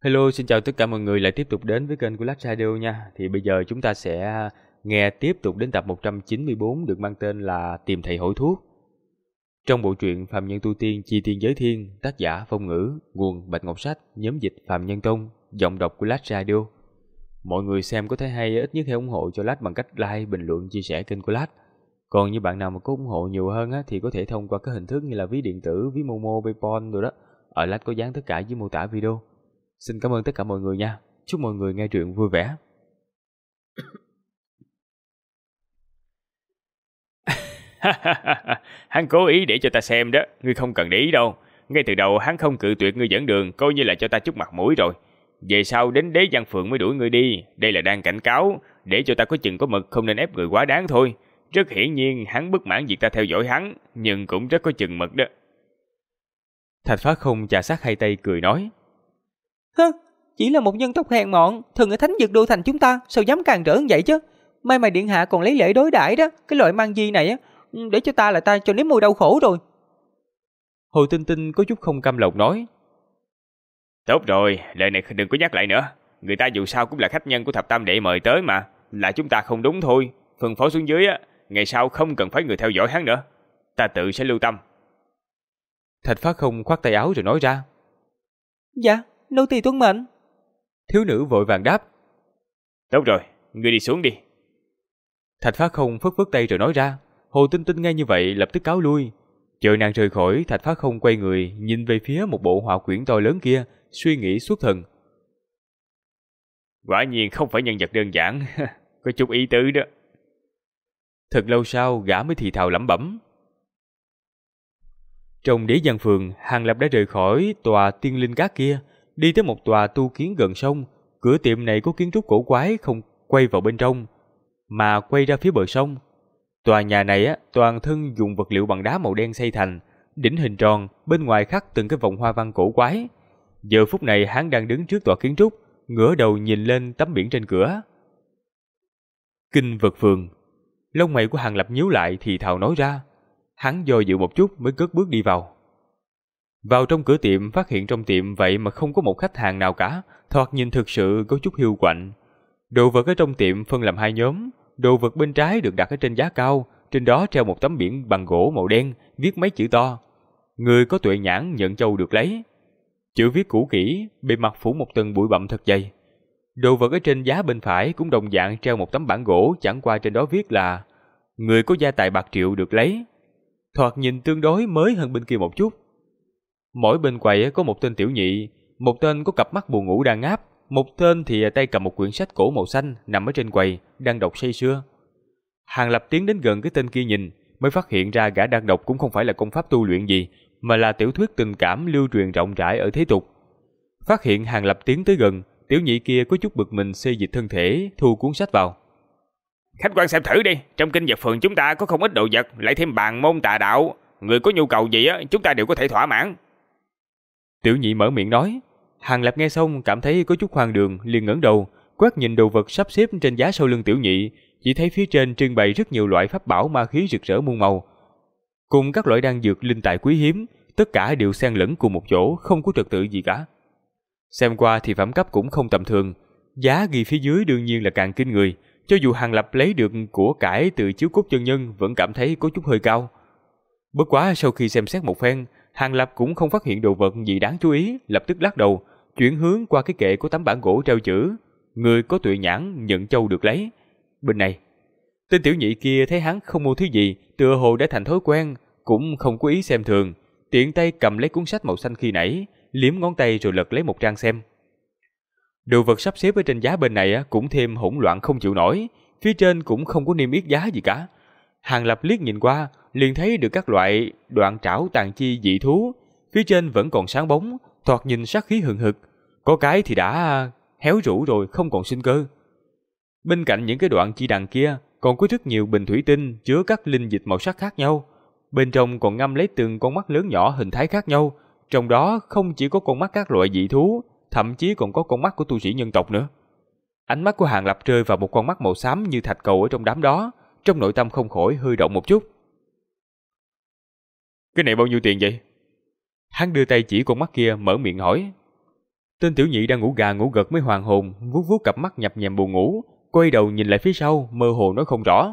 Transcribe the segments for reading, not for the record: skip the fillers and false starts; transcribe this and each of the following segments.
Hello, xin chào tất cả mọi người lại tiếp tục đến với kênh của Last Radio nha. Thì bây giờ chúng ta sẽ nghe tiếp tục đến tập 194 được mang tên là Tìm Thầy Hỏi Thuốc. Trong bộ truyện Phàm Nhân Tu Tiên Chi Tiên Giới Thiên, tác giả Phong Ngữ, nguồn Bạch Ngọc Sách, nhóm dịch Phàm Nhân Tông, giọng đọc của Last Radio. Mọi người xem có thấy hay ít nhất hãy ủng hộ cho Last bằng cách like, bình luận, chia sẻ kênh của Last. Còn như bạn nào mà có ủng hộ nhiều hơn thì có thể thông qua các hình thức như là ví điện tử, ví Momo, PayPal rồi đó. Ở Last có dán tất cả dưới mô tả video. Xin cảm ơn tất cả mọi người nha. Chúc mọi người nghe truyện vui vẻ. Hắn cố ý để cho ta xem đó, ngươi không cần để ý đâu. Ngay từ đầu hắn không cự tuyệt ngươi dẫn đường, coi như là cho ta chút mặt mũi rồi. Về sau đến Đế Văn Phượng mới đuổi ngươi đi, đây là đang cảnh cáo, để cho ta có chừng có mực, không nên ép người quá đáng thôi. Rất hiển nhiên hắn bất mãn việc ta theo dõi hắn, nhưng cũng rất có chừng mực đó. Thạch Phá Không chà sát hai tay cười nói: Hơ, chỉ là một nhân tộc hèn mọn, thường ở Thánh Dược Đô thành chúng ta, sao dám càn rỡ như vậy chứ? May mà điện hạ còn lấy lễ đối đãi đó, cái loại mang di này á, để cho ta là ta cho nếm mùi đau khổ rồi. Hồ Tinh Tinh có chút không cam lòng nói: Tốt rồi, lời này đừng có nhắc lại nữa. Người ta dù sao cũng là khách nhân của Thập Tam Đệ mời tới mà, là chúng ta không đúng thôi. Phân phó xuống dưới á, ngày sau không cần phải người theo dõi hắn nữa, ta tự sẽ lưu tâm. Thạch Phá Không khoát tay áo rồi nói ra: Dạ, nô tỳ tuân mệnh. Thiếu nữ vội vàng đáp: Tốt rồi, ngươi đi xuống đi. Thạch Phá Không phất phất tay rồi nói ra. Hồ Tinh Tinh nghe như vậy lập tức cáo lui. Chờ nàng rời khỏi, Thạch Phá Không quay người nhìn về phía một bộ họa quyển to lớn kia, suy nghĩ xuất thần. Quả nhiên không phải nhân vật đơn giản, có chút ý tứ đó. Thật lâu sau, gã mới thì thào lẩm bẩm. Trong Đế Văn Phường, Hàng Lập đã rời khỏi tòa Tiên Linh Các kia, đi tới một tòa tu kiến gần sông. Cửa tiệm này có kiến trúc cổ quái, không quay vào bên trong, mà quay ra phía bờ sông. Tòa nhà này toàn thân dùng vật liệu bằng đá màu đen xây thành, đỉnh hình tròn, bên ngoài khắc từng cái vòng hoa văn cổ quái. Giờ phút này hắn đang đứng trước tòa kiến trúc, ngửa đầu nhìn lên tấm biển trên cửa. Kinh Vật Phường. Lông mày của Hàng Lập nhíu lại thì thào nói ra. Hắn do dự một chút mới cất bước đi vào. Vào trong cửa tiệm, phát hiện trong tiệm vậy mà không có một khách hàng nào cả, thoạt nhìn thực sự có chút hiu quạnh. Đồ vật ở trong tiệm phân làm hai nhóm. Đồ vật bên trái được đặt ở trên giá cao, trên đó treo một tấm biển bằng gỗ màu đen, viết mấy chữ to: Người có tuệ nhãn nhận châu được lấy. Chữ viết cũ kỹ, bề mặt phủ một tầng bụi bặm thật dày. Đồ vật ở trên giá bên phải cũng đồng dạng treo một tấm bảng gỗ, chẳng qua trên đó viết là Người có gia tài bạc triệu được lấy. Thoạt nhìn tương đối mới hơn bên kia một chút. Mỗi bên quầy có một tên tiểu nhị, một tên có cặp mắt buồn ngủ đang ngáp, một tên thì tay cầm một quyển sách cổ màu xanh nằm ở trên quầy, đang đọc say sưa. Hàng Lập tiến đến gần cái tên kia nhìn, mới phát hiện ra gã đang đọc cũng không phải là công pháp tu luyện gì, mà là tiểu thuyết tình cảm lưu truyền rộng rãi ở thế tục. Phát hiện Hàng Lập tiến tới gần, tiểu nhị kia có chút bực mình xê dịch thân thể, thu cuốn sách vào. Khách quan xem thử đi, trong Kinh Vật Phường chúng ta có không ít đồ vật, lại thêm bàn môn tà đạo, người có nhu cầu gì chúng ta đều có thể thỏa mãn. Tiểu nhị mở miệng nói. Hàng Lập nghe xong cảm thấy có chút hoang đường, liền ngẩng đầu, quét nhìn đồ vật sắp xếp trên giá sau lưng tiểu nhị, chỉ thấy phía trên trưng bày rất nhiều loại pháp bảo ma khí rực rỡ muôn màu, cùng các loại đan dược linh tài quý hiếm, tất cả đều xen lẫn cùng một chỗ, không có trật tự gì cả. Xem qua thì phẩm cấp cũng không tầm thường, giá ghi phía dưới đương nhiên là càng kinh người, cho dù Hàng Lập lấy được của cải từ chiếu cốt chân nhân vẫn cảm thấy có chút hơi cao. Bất quá sau khi xem xét một phen, Hàng Lập cũng không phát hiện đồ vật gì đáng chú ý, lập tức lắc đầu, chuyển hướng qua cái kệ có tấm bảng gỗ treo chữ Người có tuệ nhãn nhận châu được lấy. Bên này, tên tiểu nhị kia thấy hắn không mua thứ gì, tựa hồ đã thành thói quen, cũng không có ý xem thường, tiện tay cầm lấy cuốn sách màu xanh khi nãy, liếm ngón tay rồi lật lấy một trang xem. Đồ vật sắp xếp ở trên giá bên này cũng thêm hỗn loạn không chịu nổi, phía trên cũng không có niêm yết giá gì cả. Hàng Lập liếc nhìn qua, liền thấy được các loại đoạn trảo tàn chi dị thú, phía trên vẫn còn sáng bóng, thoạt nhìn sát khí hừng hực, có cái thì đã héo rũ rồi, không còn sinh cơ. Bên cạnh những cái đoạn chi đằng kia, còn có rất nhiều bình thủy tinh chứa các linh dịch màu sắc khác nhau, bên trong còn ngâm lấy từng con mắt lớn nhỏ hình thái khác nhau, trong đó không chỉ có con mắt các loại dị thú, thậm chí còn có con mắt của tu sĩ nhân tộc nữa. Ánh mắt của Hàng Lập rơi vào một con mắt màu xám như thạch cầu ở trong đám đó, trong nội tâm không khỏi hơi động một chút. Cái này bao nhiêu tiền vậy? Hắn đưa tay chỉ con mắt kia, mở miệng hỏi. Tên tiểu nhị đang ngủ gà ngủ gật mới hoàn hồn, vuốt vuốt cặp mắt nhập nhèm buồn ngủ, quay đầu nhìn lại phía sau, mơ hồ nói không rõ.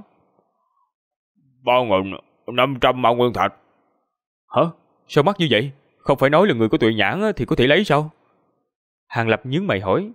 3.500 mao nguyên thạch. Hả? Sao mắc như vậy? Không phải nói là người có tuệ nhãn thì có thể lấy sao? Hàng Lập nhướng mày hỏi.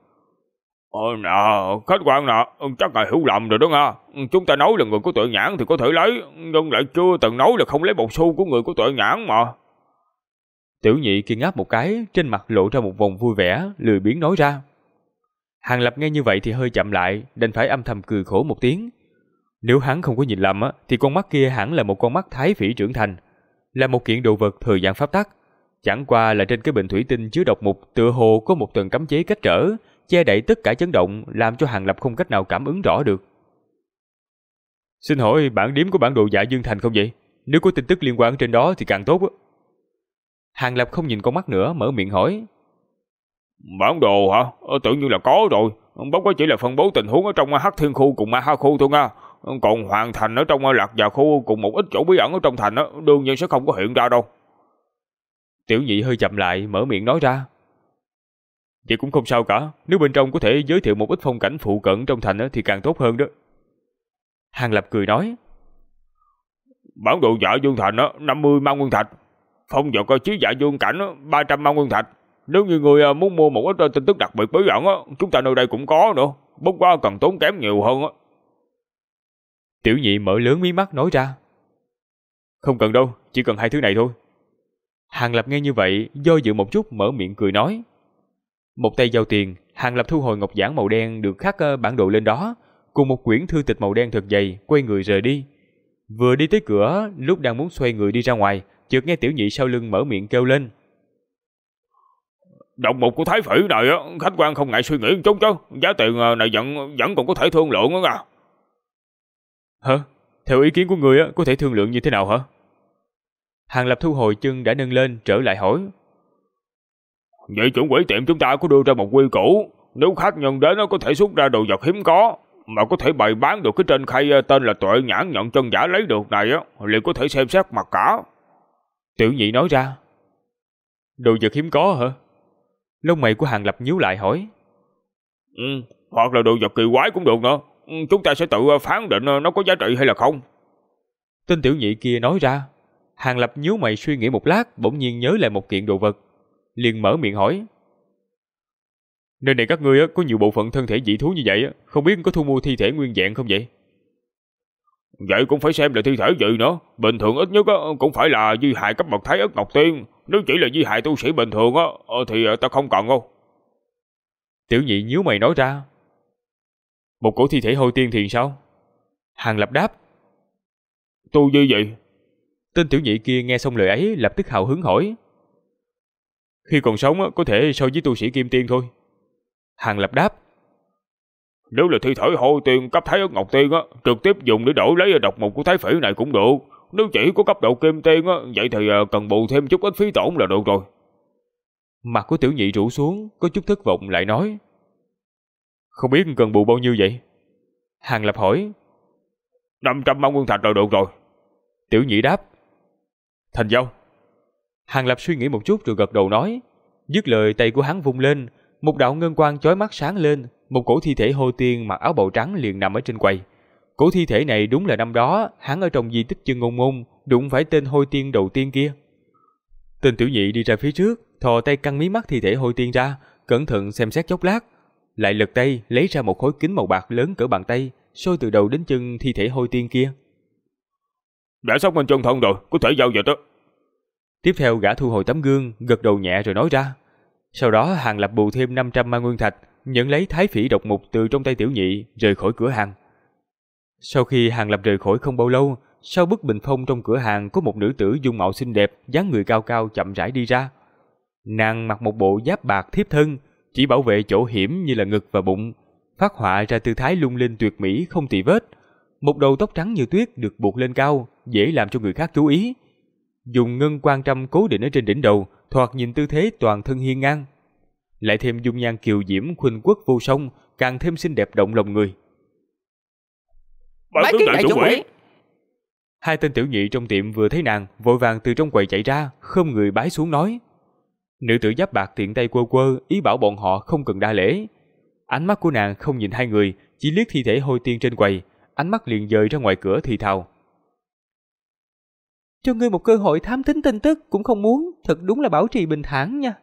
Khách quan nè, chắc ngài hiểu lầm rồi đó nha. Chúng ta nói là người có tuệ nhãn thì có thể lấy, nhưng lại chưa từng nói là không lấy một xu của người có tuệ nhãn mà. Tiểu nhị kia ngáp một cái, trên mặt lộ ra một vòng vui vẻ, lười biếng nói ra. Hàng Lập nghe như vậy thì hơi chậm lại, đành phải âm thầm cười khổ một tiếng. Nếu hắn không có nhìn lầm thì con mắt kia hẳn là một con mắt thái phỉ trưởng thành, là một kiện đồ vật thời gian pháp tắc. Chẳng qua là trên cái bình thủy tinh chứa độc mục tựa hồ có một tầng cấm chế cách trở, che đậy tất cả chấn động, làm cho Hàng Lập không cách nào cảm ứng rõ được. Xin hỏi bản điếm có bản đồ Dạ Dương Thành không vậy? Nếu có tin tức liên quan trên đó thì càng tốt. Hàng Lập không nhìn con mắt nữa, mở miệng hỏi. Bản đồ hả? Tự nhiên là có rồi. Bất quá chỉ là phân bố tình huống ở trong Hắc Thiên khu cùng Ma Ha khu thôi nha. Còn Hoàng Thành ở trong Lạc Già khu cùng một ít chỗ bí ẩn ở trong thành đương nhiên sẽ không có hiện ra đâu. Tiểu nhị hơi chậm lại, mở miệng nói ra. Vậy cũng không sao cả, nếu bên trong có thể giới thiệu một ít phong cảnh phụ cận trong thành thì càng tốt hơn đó. Hàng Lập cười nói. Bản đồ Dạ Dương Thành 50 mao nguyên thạch. Phong vật chiếu Dạ Dương cảnh 300 mao nguyên thạch. Nếu như người muốn mua một ít tin tức đặc biệt bí ẩn chúng ta nơi đây cũng có nữa, bất quá cần tốn kém nhiều hơn. Tiểu nhị mở lớn mí mắt nói ra. Không cần đâu, chỉ cần 2 thứ này thôi. Hàng Lập nghe như vậy, do dự một chút mở miệng cười nói. Một tay giao tiền, Hàng Lập thu hồi ngọc giản màu đen được khắc bản đồ lên đó, cùng một quyển thư tịch màu đen thật dày, quay người rời đi. Vừa đi tới cửa, lúc đang muốn xoay người đi ra ngoài, chợt nghe tiểu nhị sau lưng mở miệng kêu lên. Độc mục của thái phỉ này khách quan không ngại suy nghĩ một chút chứ, giá tiền này vẫn còn có thể thương lượng đó nha. Hả? Theo ý kiến của người có thể thương lượng như thế nào hả? Hàng Lập thu hồi chân đã nâng lên, trở lại hỏi. Vậy chuẩn quỹ tiệm chúng ta có đưa ra một quy củ, nếu khách nhân đến nó có thể xuất ra đồ vật hiếm có, mà có thể bày bán được cái trên khay tên là tuệ nhãn nhận chân giả lấy được này liền có thể xem xét mặt cả. Tiểu nhị nói ra. Đồ vật hiếm có hả? Lông mày của Hàng Lập nhíu lại hỏi. Hoặc là đồ vật kỳ quái cũng được nữa. Chúng ta sẽ tự phán định nó có giá trị hay là không. Tên tiểu nhị kia nói ra. Hàng Lập nhíu mày suy nghĩ một lát, bỗng nhiên nhớ lại một kiện đồ vật, liền mở miệng hỏi. Nơi này các ngươi có nhiều bộ phận thân thể dị thú như vậy, không biết có thu mua thi thể nguyên vẹn không vậy? Vậy cũng phải xem là thi thể gì nữa. Bình thường ít nhất cũng phải là di hài cấp bậc Thái Ức Ngọc Tiên. Nếu chỉ là di hài tu sĩ bình thường thì ta không cần đâu. Tiểu nhị nhíu mày nói ra. Một cổ thi thể hồi tiên thì sao? Hàng Lập đáp. Tu vi gì? Tên tiểu nhị kia nghe xong lời ấy lập tức hào hứng hỏi. Khi còn sống có thể so với tu sĩ kim tiên thôi. Hàng Lập đáp. Nếu là thi thể hồi tiên cấp Thái Ức Ngọc Tiên trực tiếp dùng để đổi lấy độc mục của thái phỉ này cũng được. Nếu chỉ có cấp độ kim tiên vậy thì cần bù thêm chút ít phí tổn là được rồi. Mặt của tiểu nhị rũ xuống, có chút thất vọng lại nói. Không biết cần bù bao nhiêu vậy? Hàng Lập hỏi. 500 mao nguyên thạch là được rồi. Tiểu nhị đáp. Thành giao. Hàng Lập suy nghĩ một chút rồi gật đầu nói. Dứt lời tay của hắn vung lên, một đạo ngân quang chói mắt sáng lên, một cổ thi thể hôi tiên mặc áo bào trắng liền nằm ở trên quầy. Cổ thi thể này đúng là năm đó hắn ở trong di tích Chân Ngôn Môn đụng phải tên hôi tiên đầu tiên kia. Tên tiểu nhị đi ra phía trước, thò tay căng mí mắt thi thể hôi tiên ra, cẩn thận xem xét chốc lát, lại lật tay lấy ra một khối kính màu bạc lớn cỡ bàn tay, soi từ đầu đến chân thi thể hôi tiên kia. Đã xác minh chân thân rồi, có thể giao dịch đó. Tiếp theo gã thu hồi tấm gương, gật đầu nhẹ rồi nói ra. Sau đó Hàng Lập bù thêm 500 ma nguyên thạch, nhận lấy thái phỉ độc mục từ trong tay tiểu nhị, rời khỏi cửa hàng. Sau khi Hàng Lập rời khỏi không bao lâu, sau bức bình phong trong cửa hàng có một nữ tử dung mạo xinh đẹp, dáng người cao cao chậm rãi đi ra. Nàng mặc một bộ giáp bạc thiếp thân, chỉ bảo vệ chỗ hiểm như là ngực và bụng, phát họa ra tư thái lung linh tuyệt mỹ không tì vết. Một đầu tóc trắng như tuyết được buộc lên cao, dễ làm cho người khác chú ý. Dùng ngân quan trăm cố định ở trên đỉnh đầu, thoạt nhìn tư thế toàn thân hiên ngang. Lại thêm dung nhan kiều diễm khuynh quốc vô song, càng thêm xinh đẹp động lòng người. Bái kiến đại chủ quỷ. Hai tên tiểu nhị trong tiệm vừa thấy nàng, vội vàng từ trong quầy chạy ra, không người bái xuống nói. Nữ tử giáp bạc tiện tay quơ quơ, ý bảo bọn họ không cần đa lễ. Ánh mắt của nàng không nhìn hai người, chỉ liếc thi thể hôi tiên trên quầy, ánh mắt liền dời ra ngoài cửa thì thào. Cho ngươi một cơ hội thám thính tin tức cũng không muốn, thật đúng là bảo trì bình thản nha.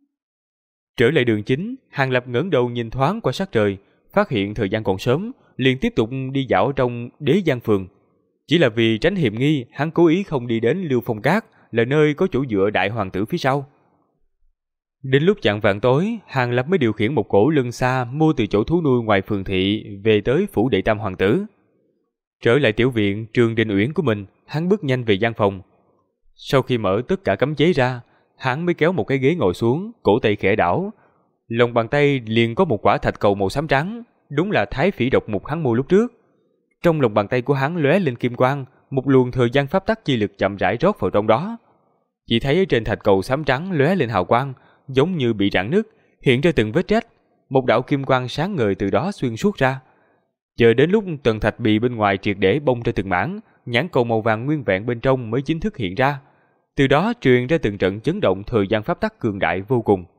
Trở lại đường chính, Hàng Lập ngẩng đầu nhìn thoáng qua sắc trời, phát hiện thời gian còn sớm, liền tiếp tục đi dạo trong Đế Giang Phường. Chỉ là vì tránh hiểm nghi, hắn cố ý không đi đến Lưu Phong Cát, là nơi có chỗ dựa đại hoàng tử phía sau. Đến lúc chạng vạng tối, Hàng Lập mới điều khiển một cỗ lưng xa mua từ chỗ thú nuôi ngoài phường thị về tới phủ đệ tam hoàng tử. Trở lại tiểu viện Trường Đình Uyển của mình, hắn bước nhanh về gian phòng. Sau khi mở tất cả cấm chế ra, hắn mới kéo một cái ghế ngồi xuống, cổ tay khẽ đảo. Lòng bàn tay liền có một quả thạch cầu màu xám trắng, đúng là thái phỉ độc mục hắn mua lúc trước. Trong lòng bàn tay của hắn lóe lên kim quang, một luồng thời gian pháp tắc chi lực chậm rãi rót vào trong đó. Chỉ thấy ở trên thạch cầu xám trắng lóe lên hào quang, giống như bị rạn nứt, hiện ra từng vết rách, một đạo kim quang sáng ngời từ đó xuyên suốt ra. Chờ đến lúc tầng thạch bì bên ngoài triệt để bong ra từng mảng, nhãn cầu màu vàng nguyên vẹn bên trong mới chính thức hiện ra. Từ đó truyền ra từng trận chấn động thời gian pháp tắc cường đại vô cùng.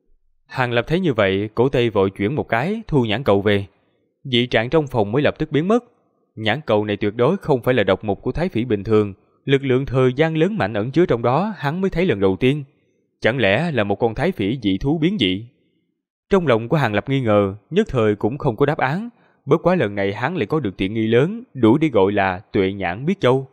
Hàng Lập thấy như vậy, cổ tay vội chuyển một cái, thu nhãn cầu về. Dị trạng trong phòng mới lập tức biến mất. Nhãn cầu này tuyệt đối không phải là độc mục của thái phỉ bình thường, lực lượng thời gian lớn mạnh ẩn chứa trong đó hắn mới thấy lần đầu tiên. Chẳng lẽ là một con thái phỉ dị thú biến dị? Trong lòng của Hàng Lập nghi ngờ, nhất thời cũng không có đáp án. Bất quá lần này hắn lại có được tiện nghi lớn, đủ để gọi là tuệ nhãn biết châu.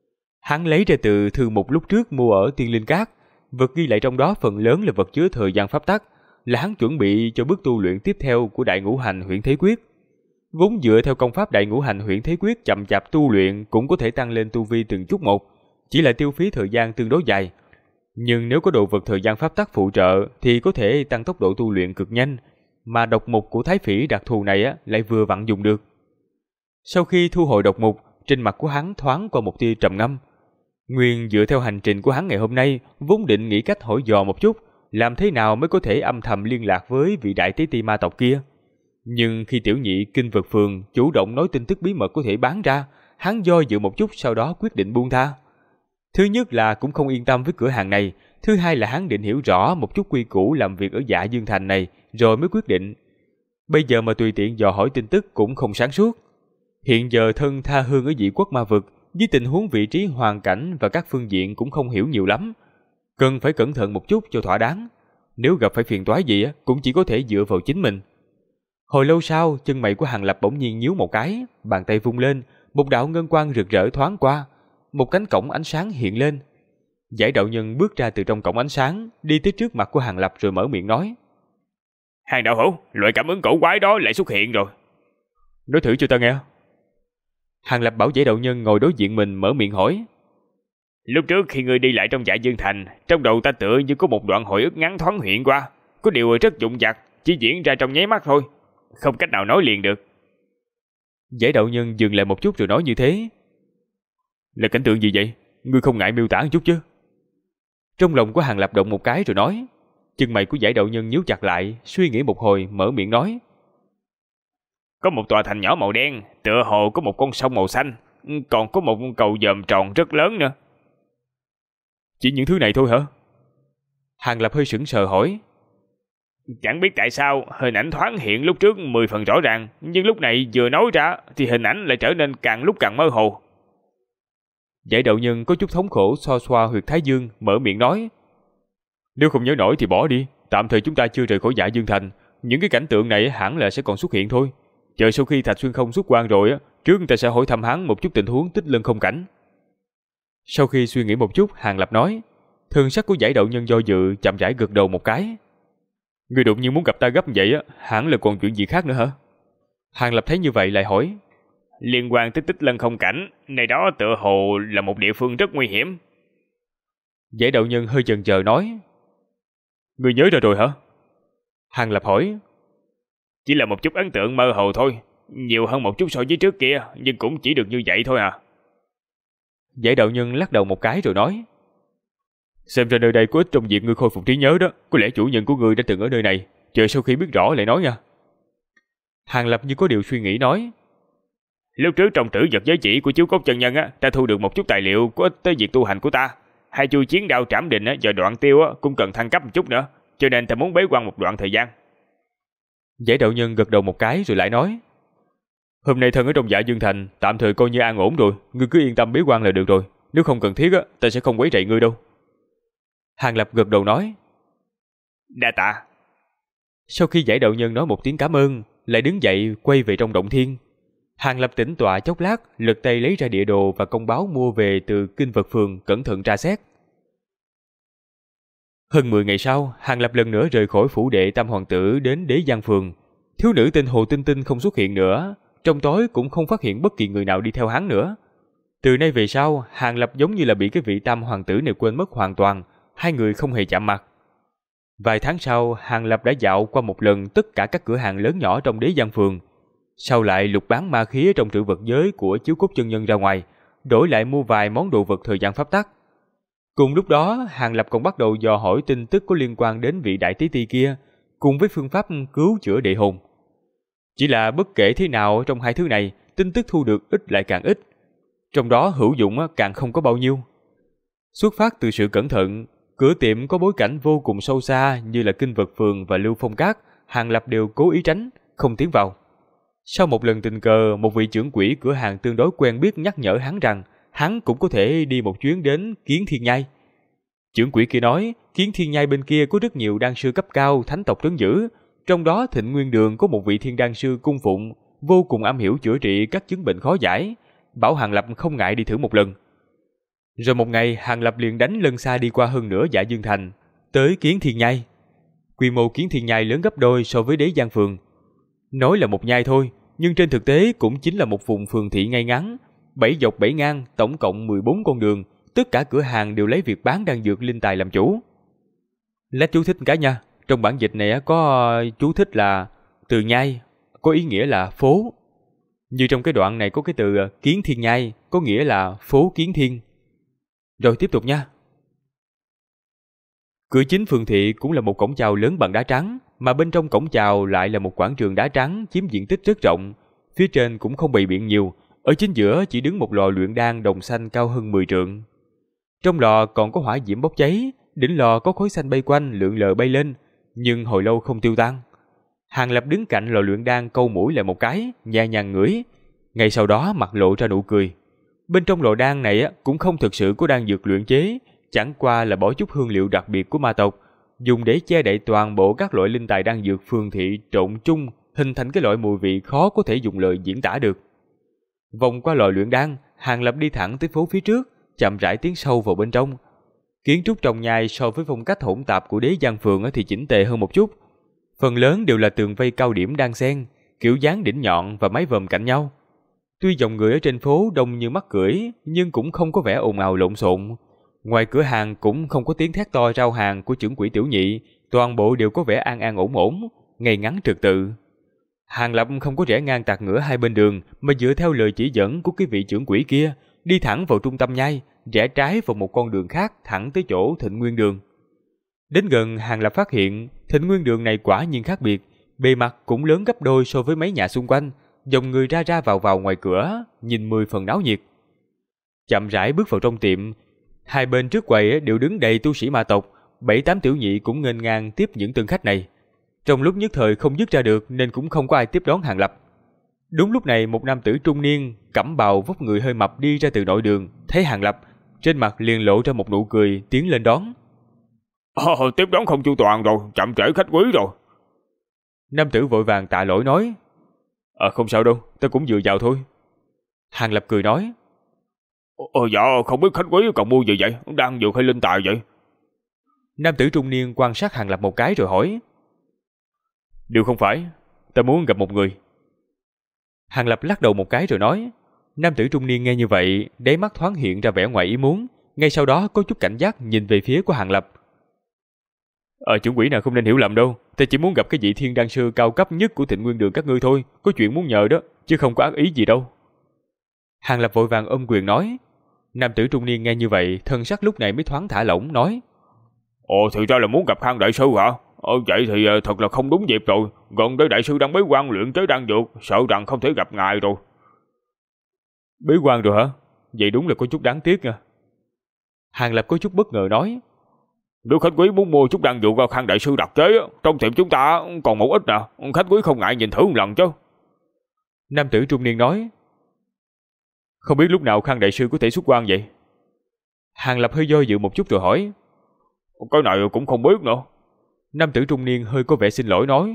Hắn lấy ra từ thư mục lúc trước mua ở Tiên Linh Cát, vật ghi lại trong đó phần lớn là vật chứa thời gian pháp tắc, là hắn chuẩn bị cho bước tu luyện tiếp theo của Đại Ngũ Hành Huyễn Thế Quyết. Vốn dựa theo công pháp Đại Ngũ Hành Huyễn Thế Quyết chậm chạp tu luyện cũng có thể tăng lên tu vi từng chút một, chỉ là tiêu phí thời gian tương đối dài. Nhưng nếu có đồ vật thời gian pháp tắc phụ trợ thì có thể tăng tốc độ tu luyện cực nhanh, mà độc mục của thái phỉ đặc thù này lại vừa vặn dùng được. Sau khi thu hồi độc mục, trên mặt của hắn thoáng qua một tia trầm ngâm. Nguyên dựa theo hành trình của hắn ngày hôm nay, vốn định nghĩ cách hỏi dò một chút, làm thế nào mới có thể âm thầm liên lạc với vị đại tế ti ma tộc kia. Nhưng khi tiểu nhị Kinh Vật Phường chủ động nói tin tức bí mật có thể bán ra, hắn do dự một chút sau đó quyết định buông tha. Thứ nhất là cũng không yên tâm với cửa hàng này, thứ hai là hắn định hiểu rõ một chút quy củ làm việc ở Dạ Dương Thành này rồi mới quyết định. Bây giờ mà tùy tiện dò hỏi tin tức cũng không sáng suốt. Hiện giờ thân tha hương ở dị quốc ma vực, với tình huống vị trí hoàn cảnh và các phương diện cũng không hiểu nhiều lắm. Cần phải cẩn thận một chút cho thỏa đáng. Nếu gặp phải phiền toái gì cũng chỉ có thể dựa vào chính mình. Hồi lâu sau, chân mày của Hàng Lập bỗng nhiên nhíu một cái, bàn tay vung lên, một đạo ngân quang rực rỡ thoáng qua, một cánh cổng ánh sáng hiện lên. Giải đạo nhân bước ra từ trong cổng ánh sáng, đi tới trước mặt của Hàng Lập rồi mở miệng nói: Hàng đạo hữu, loại cảm ứng cổ quái đó lại xuất hiện rồi. Nói thử cho ta nghe. Hàng Lập bảo giải đạo nhân ngồi đối diện mình mở miệng hỏi: Lúc trước khi ngươi đi lại trong Dạ Dương Thành, trong đầu ta tựa như có một đoạn hồi ức ngắn thoáng hiện qua, có điều rất dũng dạc, chỉ diễn ra trong nháy mắt thôi, không cách nào nói liền được. Giải đạo nhân dừng lại một chút rồi nói như thế: Là cảnh tượng gì vậy? Ngươi không ngại miêu tả một chút chứ? Trong lòng của Hàng Lập động một cái rồi nói. Chân mày của giải đạo nhân nhíu chặt lại, suy nghĩ một hồi mở miệng nói: Có một tòa thành nhỏ màu đen, tựa hồ có một con sông màu xanh, còn có một cầu dòm tròn rất lớn nữa. Chỉ những thứ này thôi hả? Hàng Lập hơi sững sờ hỏi. Chẳng biết tại sao hình ảnh thoáng hiện lúc trước 10 phần rõ ràng, nhưng lúc này vừa nói ra thì hình ảnh lại trở nên càng lúc càng mơ hồ. Giải đạo nhân có chút thống khổ xoa xoa huyệt thái dương, mở miệng nói: Nếu không nhớ nổi thì bỏ đi, tạm thời chúng ta chưa rời khỏi Dạ Dương Thành, những cái cảnh tượng này hẳn là sẽ còn xuất hiện thôi. Chờ sau khi Thạch Xuyên Không xuất quan rồi trước ta sẽ hỏi thăm hắn một chút tình huống Tích Lân Không Cảnh. Sau khi suy nghĩ một chút, Hàng Lập nói. Thần sắc của giải đạo nhân do dự, chậm rãi gật đầu một cái. Người đột nhiên muốn gặp ta gấp vậy hẳn là còn chuyện gì khác nữa hả? Hàng Lập thấy như vậy lại hỏi: Liên quan tới Tích Lân Không Cảnh, này đó tựa hồ là một địa phương rất nguy hiểm. Giải đạo nhân hơi chần chờ nói: Người nhớ ra rồi hả? Hàng Lập hỏi: Chỉ là một chút ấn tượng mơ hồ thôi, nhiều hơn một chút so với trước kia, nhưng cũng chỉ được như vậy thôi à. Giải đạo nhân lắc đầu một cái rồi nói: Xem ra nơi đây có ích trong việc ngươi khôi phục trí nhớ đó, có lẽ chủ nhân của ngươi đã từng ở nơi này, chờ sau khi biết rõ lại nói nha. Hàng Lập như có điều suy nghĩ nói: Lúc trước trong trữ vật giới chỉ của Chiếu Cốt chân nhân ta thu được một chút tài liệu có ích tới việc tu hành của ta. hai chuôi chiến đao trảm định và đoạn tiêu cũng cần thăng cấp một chút nữa, cho nên ta muốn bế quan một đoạn thời gian. Giải đạo nhân gật đầu một cái rồi lại nói: Hôm nay thân ở trong Dạ Dương Thành tạm thời coi như an ổn rồi, ngươi cứ yên tâm bế quan là được rồi. Nếu không cần thiết ta sẽ không quấy rầy ngươi đâu. Hàng Lập gật đầu nói: Đa tạ. Sau khi giải đạo nhân nói một tiếng cảm ơn, lại đứng dậy quay về trong động thiên. Hàng Lập tĩnh tọa chốc lát, lật tay lấy ra địa đồ và công báo mua về từ Kinh Vật Phường, cẩn thận tra xét. Hơn 10 ngày sau, Hàng Lập lần nữa rời khỏi phủ đệ Tam Hoàng tử đến Đế Giang Phường. Thiếu nữ tên Hồ Tinh Tinh không xuất hiện nữa, trong tối cũng không phát hiện bất kỳ người nào đi theo hắn nữa. Từ nay về sau, Hàng Lập giống như là bị cái vị Tam Hoàng tử này quên mất hoàn toàn, hai người không hề chạm mặt. Vài tháng sau, Hàng Lập đã dạo qua một lần tất cả các cửa hàng lớn nhỏ trong Đế Giang Phường. Sau lại lục bán ma khí trong trữ vật giới của Chiếu Cốt chân nhân ra ngoài, đổi lại mua vài món đồ vật thời gian pháp tắc. Cùng lúc đó, Hàng Lập còn bắt đầu dò hỏi tin tức có liên quan đến vị đại tế ti kia, cùng với phương pháp cứu chữa đệ hồn. Chỉ là bất kể thế nào trong hai thứ này, tin tức thu được ít lại càng ít. Trong đó hữu dụng càng không có bao nhiêu. Xuất phát từ sự cẩn thận, cửa tiệm có bối cảnh vô cùng sâu xa như là Kinh Vật Phường và Lưu Phong Các, Hàng Lập đều cố ý tránh, không tiến vào. Sau một lần tình cờ, một vị trưởng quỹ cửa hàng tương đối quen biết nhắc nhở hắn rằng hắn cũng có thể đi một chuyến đến Kiến Thiên Nhai. Trưởng quỹ kia nói, Kiến Thiên Nhai bên kia có rất nhiều đan sư cấp cao, thánh tộc trấn giữ, trong đó Thịnh Nguyên Đường có một vị thiên đan sư cung phụng, vô cùng am hiểu chữa trị các chứng bệnh khó giải, bảo Hàng Lập không ngại đi thử một lần. Rồi một ngày, Hàng Lập liền đánh lân xa đi qua hơn nửa Dạ Dương Thành, tới Kiến Thiên Nhai. Quy mô Kiến Thiên Nhai lớn gấp đôi so với Đế Giang Phường. Nói là một nhai thôi, nhưng trên thực tế cũng chính là một vùng phường thị ngay ngắn, 7 dọc 7 ngang, tổng cộng 14 con đường, tất cả cửa hàng đều lấy việc bán đan dược linh tài làm chủ. Lát chú thích cả nha, trong bản dịch này có chú thích là từ nhai, có ý nghĩa là phố. Như trong cái đoạn này có cái từ Kiến Thiên Nhai, có nghĩa là phố Kiến Thiên. Rồi tiếp tục nha. Cửa chính phường thị cũng là một cổng chào lớn bằng đá trắng, mà bên trong cổng chào lại là một quảng trường đá trắng chiếm diện tích rất rộng. Phía trên cũng không bày biện nhiều, ở chính giữa chỉ đứng một lò luyện đan đồng xanh cao hơn 10 trượng. Trong lò còn có hỏa diễm bốc cháy, đỉnh lò có khói xanh bay quanh lượn lờ bay lên, nhưng hồi lâu không tiêu tan. Hàng Lập đứng cạnh lò luyện đan câu mũi lại một cái, nhẹ nhàng ngửi, ngay sau đó mặt lộ ra nụ cười. Bên trong lò đan này cũng không thực sự có đan dược luyện chế, chẳng qua là bỏ chút hương liệu đặc biệt của ma tộc, dùng để che đậy toàn bộ các loại linh tài đan dược phường thị trộn chung, hình thành cái loại mùi vị khó có thể dùng lời diễn tả được. Vòng qua lò luyện đan, Hàng Lập đi thẳng tới phố phía trước, chậm rãi tiến sâu vào bên trong. Kiến trúc trong nhai so với phong cách hỗn tạp của Đế Giang Phường thì chỉnh tề hơn một chút. Phần lớn đều là tường vây cao điểm đan xen, kiểu dáng đỉnh nhọn và mái vòm cạnh nhau. Tuy dòng người ở trên phố đông như mắc cưỡi, nhưng cũng không có vẻ ồn ào lộn xộn. Ngoài cửa hàng cũng không có tiếng thét to rao hàng của trưởng quỹ tiểu nhị, toàn bộ đều có vẻ an an ổn ổn, ngay ngắn trật tự. Hàng Lập không có rẽ ngang tạt ngửa hai bên đường, mà dựa theo lời chỉ dẫn của cái vị trưởng quỹ kia, đi thẳng vào trung tâm nhai, rẽ trái vào một con đường khác thẳng tới chỗ Thịnh Nguyên Đường. Đến gần, Hàng Lập phát hiện Thịnh Nguyên Đường này quả nhiên khác biệt, bề mặt cũng lớn gấp đôi so với mấy nhà xung quanh, dòng người ra ra vào ngoài cửa, nhìn 10 phần náo nhiệt. Chậm rãi bước vào trong tiệm, hai bên trước quầy đều đứng đầy tu sĩ ma tộc, 7-8 tiểu nhị cũng nghênh ngang tiếp những tân khách này. Trong lúc nhất thời không dứt ra được nên cũng không có ai tiếp đón Hàng Lập. Đúng lúc này một nam tử trung niên, cẩm bào vóc người hơi mập đi ra từ nội đường, thấy Hàng Lập, trên mặt liền lộ ra một nụ cười, tiến lên đón. Tiếp đón không chu toàn rồi, chậm trễ khách quý rồi. Nam tử vội vàng tạ lỗi nói. Không sao đâu, ta cũng vừa vào thôi. Hàng Lập cười nói. Dạ, không biết khách quý còn mua gì vậy, đang dược hay linh tài vậy? Nam tử trung niên quan sát Hàng Lập một cái rồi hỏi. Điều không phải, ta muốn gặp một người. Hàng Lập lắc đầu một cái rồi nói. Nam tử trung niên nghe như vậy, đáy mắt thoáng hiện ra vẻ ngoài ý muốn, ngay sau đó có chút cảnh giác nhìn về phía của Hàng Lập. Trưởng quỹ nào không nên hiểu lầm đâu, ta chỉ muốn gặp cái vị thiên đan sư cao cấp nhất của Thịnh Nguyên Đường các ngươi thôi, có chuyện muốn nhờ đó, chứ không có ác ý gì đâu. Hàng Lập vội vàng ôm quyền nói. Nam tử trung niên nghe như vậy, thân sắc lúc này mới thoáng thả lỏng nói. Thì ra là muốn gặp Khang đại sư hả? Vậy thì thật là không đúng dịp rồi, gần đây đại sư đang bế quan luyện chế đan dược, sợ rằng không thể gặp ngài rồi. Bế quan rồi hả? Vậy đúng là có chút đáng tiếc nha. Hàng Lập có chút bất ngờ nói. Nếu khách quý muốn mua chút đan dược do Khang đại sư đặc chế, trong tiệm chúng ta còn một ít nè, khách quý không ngại nhìn thử một lần chứ. Nam tử trung niên nói. Không biết lúc nào Khang đại sư có thể xuất quan vậy? Hàng Lập hơi do dự một chút rồi hỏi. Cái này cũng không biết nữa. Nam tử trung niên hơi có vẻ xin lỗi nói.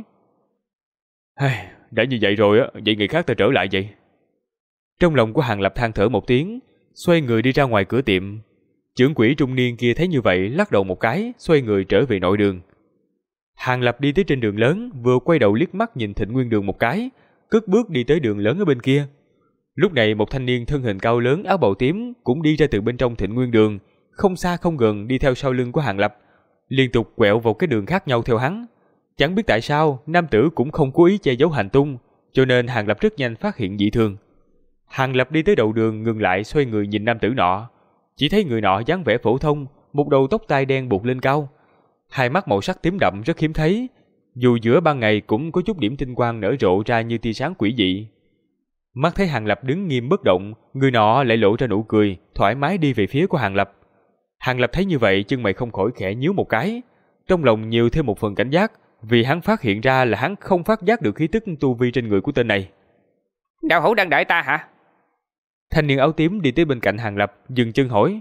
Đã như vậy rồi á, vậy ngày khác ta trở lại vậy. Trong lòng của Hàng Lập than thở một tiếng, xoay người đi ra ngoài cửa tiệm. Trưởng quỹ trung niên kia thấy như vậy lắc đầu một cái, xoay người trở về nội đường. Hàng Lập đi tới trên đường lớn, vừa quay đầu liếc mắt nhìn Thịnh Nguyên Đường một cái, cất bước đi tới đường lớn ở bên kia. Lúc này một thanh niên thân hình cao lớn áo bào tím cũng đi ra từ bên trong Thịnh Nguyên Đường, không xa không gần đi theo sau lưng của Hàng Lập, liên tục quẹo vào cái đường khác nhau theo hắn. Chẳng biết tại sao nam tử cũng không cố ý che giấu hành tung, cho nên Hàng Lập rất nhanh phát hiện dị thường. Hàng Lập đi tới đầu đường ngừng lại, xoay người nhìn nam tử nọ, chỉ thấy người nọ dáng vẻ phổ thông, một đầu tóc tai đen buộc lên cao, hai mắt màu sắc tím đậm rất hiếm thấy, dù giữa ban ngày cũng có chút điểm tinh quang nở rộ ra như tia sáng quỷ dị. Mắt thấy Hàng Lập đứng nghiêm bất động, người nọ lại lộ ra nụ cười, thoải mái đi về phía của Hàng Lập. Hàng Lập thấy như vậy chân mày không khỏi khẽ nhíu một cái, trong lòng nhiều thêm một phần cảnh giác, vì hắn phát hiện ra là hắn không phát giác được khí tức tu vi trên người của tên này. Đạo hữu đang đợi ta hả? Thanh niên áo tím đi tới bên cạnh Hàng Lập, dừng chân hỏi.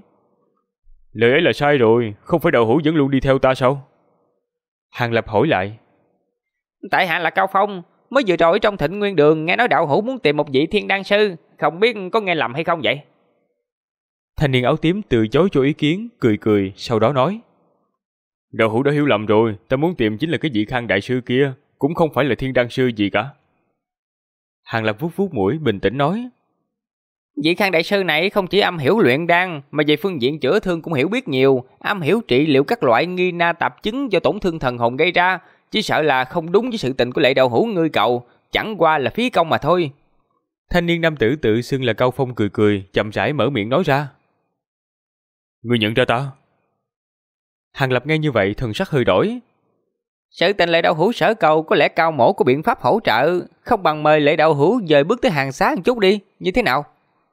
Lời ấy là sai rồi, không phải đạo hữu vẫn luôn đi theo ta sao? Hàng Lập hỏi lại. Tại hạ là Cao Phong, mới vừa rồi trong Thịnh Nguyên Đường nghe nói đạo hữu muốn tìm một vị thiên đan sư, không biết có nghe lầm hay không vậy? Thanh niên áo tím từ chối cho ý kiến, cười cười, sau đó nói. Đạo hữu đã hiểu lầm rồi, ta muốn tìm chính là cái vị Khang đại sư kia, cũng không phải là thiên đan sư gì cả. Hàng Lập vuốt vuốt mũi, bình tĩnh nói. Vị Khang đại sư này không chỉ am hiểu luyện đan, mà về phương diện chữa thương cũng hiểu biết nhiều, am hiểu trị liệu các loại nghi na tạp chứng do tổn thương thần hồn gây ra, chỉ sợ là không đúng với sự tình của lệ đạo hữu ngươi cầu, chẳng qua là phí công mà thôi. Thanh niên nam tử tự xưng là Cao Phong cười cười, chậm rãi mở miệng nói ra. Ngươi nhận ra ta? Hàng Lập nghe như vậy thần sắc hơi đổi. Sự tình lệ đạo hữu sở cầu có lẽ Cao mổ có biện pháp hỗ trợ, không bằng mời lệ đạo hữu dời bước tới hàng xá một chút đi, như thế nào?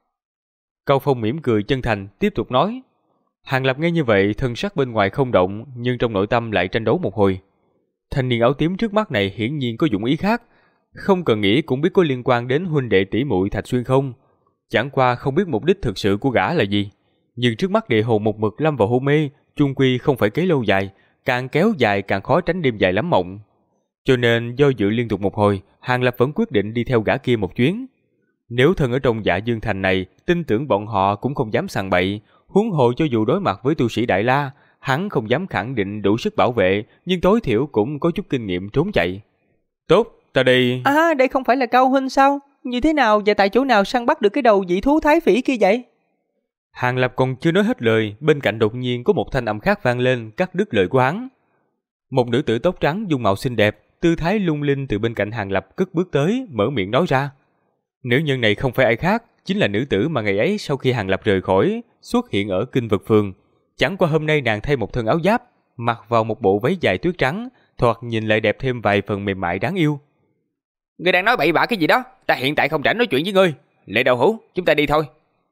Cao Phong mỉm cười chân thành, tiếp tục nói. Hàng Lập nghe như vậy thân sắc bên ngoài không động, nhưng trong nội tâm lại tranh đấu một hồi. Thanh niên áo tím trước mắt này hiển nhiên có dụng ý khác, không cần nghĩ cũng biết có liên quan đến huynh đệ tỷ muội Thạch Xuyên không. Chẳng qua không biết mục đích thực sự của gã là gì, nhưng trước mắt địa hồn một mực lâm vào hôn mê, chung quy không phải kế lâu dài, càng kéo dài càng khó tránh đêm dài lắm mộng. Cho nên do dự liên tục một hồi, Hàng Lập vẫn quyết định đi theo gã kia một chuyến. Nếu thân ở trong Dạ Dương Thành này, tin tưởng bọn họ cũng không dám sằng bậy, huống hồ cho dù đối mặt với tu sĩ Đại La, hắn không dám khẳng định đủ sức bảo vệ, nhưng tối thiểu cũng có chút kinh nghiệm trốn chạy. Tốt, ta đi. Đây không phải là Cao huynh sao? Như thế nào và tại chỗ nào săn bắt được cái đầu dị thú thái phỉ kia vậy? Hàng Lập còn chưa nói hết lời, bên cạnh đột nhiên có một thanh âm khác vang lên, cắt đứt lời của hắn. Một nữ tử tóc trắng dung mạo xinh đẹp, tư thái lung linh từ bên cạnh Hàng Lập cất bước tới, mở miệng nói ra. Nữ nhân này không phải ai khác, chính là nữ tử mà ngày ấy sau khi Hàng Lập rời khỏi, xuất hiện ở Kinh Vực Phường. Chẳng qua hôm nay nàng thay một thân áo giáp, mặc vào một bộ váy dài tuyết trắng, thoạt nhìn lại đẹp thêm vài phần mềm mại đáng yêu. Ngươi đang nói bậy bạ cái gì đó? Ta hiện tại không rảnh nói chuyện với ngươi. Lệ đạo hữu, chúng ta đi thôi.